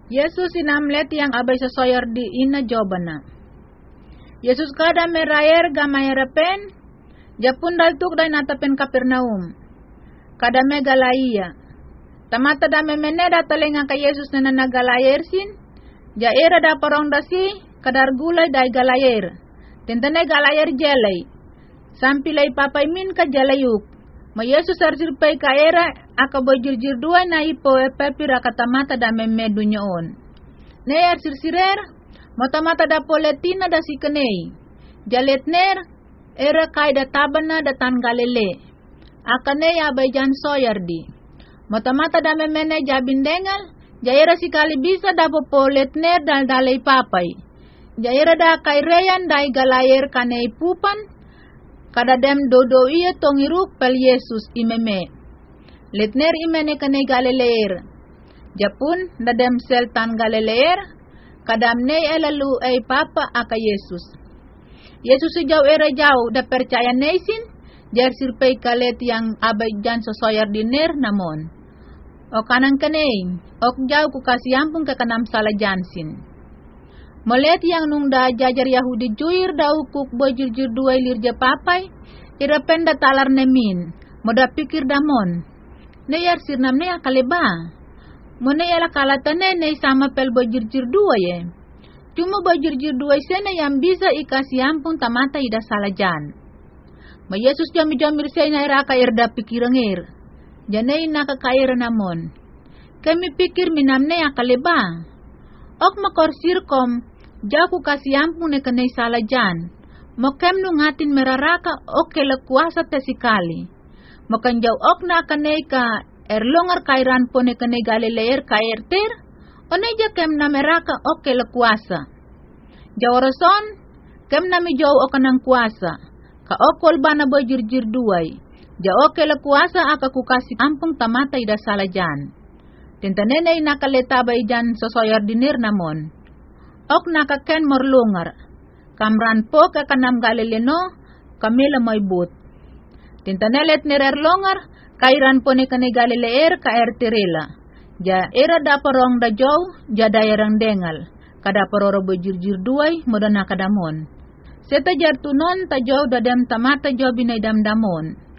Yesus inamlet yang abai sesoyor di ina jobana. Yesus kada merayer gamayarapen, japun daltuk dan natapen Kapernaum. Kada me galaiya. Tamata da memene da talenga ka Yesus na nagalayer sin, ja era da parong dasi, kadar gulay da galayer. Tentane galayer jelay. Sampilay papay min ka jalayuk. Ma Yesus arsirpay ka era, akaboy jirjir duay na ipo pepira katamata da meme dunyoon. Ne arsirsirer, matamata da poletina da sikenei. Jaletner, era kay da tabana da tan galile. Akane abay jan soyardi. Matamata da memene jabindengal, jaira sikali bisa da popoletner dal dalay papay. Jaira da kay reyan da galayer kanay pupan, kada dem dodo iya tongiruk pel Yesus imeme. Letner imene kanay galileer. Japun da dem seltan galileer, kadam ne elalu ay papa aka Yesus. Yesus jaw era jaw da percaya nesin, jar sirpay kalet yang abay jan sosoyar diner namon. O kanang kanay, ok jaw kukasiyampung kakanam sala jansin. Molet yang nungda jajar Yahudi juir da ukuk bojir-jir duay lirja papay, irapen da talar nemin, moda pikir damon. Neyar sirnam ne akaleba. Mone yala kalatane ne sama pel bojir-jir duay. Cuma bojir-jir duay sena yang bisa ikasiyampung tamata ida salajan. Ma Yesus jami-jamir sena iraka irda pikirangir. Janay nakakaira namon. Kami pikir minamne akaleba. Ok makorsirkom, jaku kasiyampung ne kanay salajan. Mokem nungatin meraraka ok kuasa tesikali. Mokan jaw ok na kanay ka erlongar kairan po ne kanay galileer ka erter. Oneja kem na meraka ok kuasa. Jaw rason, kem na mi jaw ok nang kuasa. Ka okol ba na bojir-jir duay. Jaw ok kuasa aka kukasi ampung tamata ida salajan. Tintanenay nakaletabay jan sosoyar dinir namon. Ok nakaken morlungar. Kamran po kakanam galileno, kamila may but. Tintanelet nirerlongar, kairan po ni kani galileer ka ertirila. Ja era da parong da jow, ja dayarang dengal. Kada paroro bojirjir duay, moda nakadamon. Seta jar tunon ta jow da dem tamata jow binay damdamon.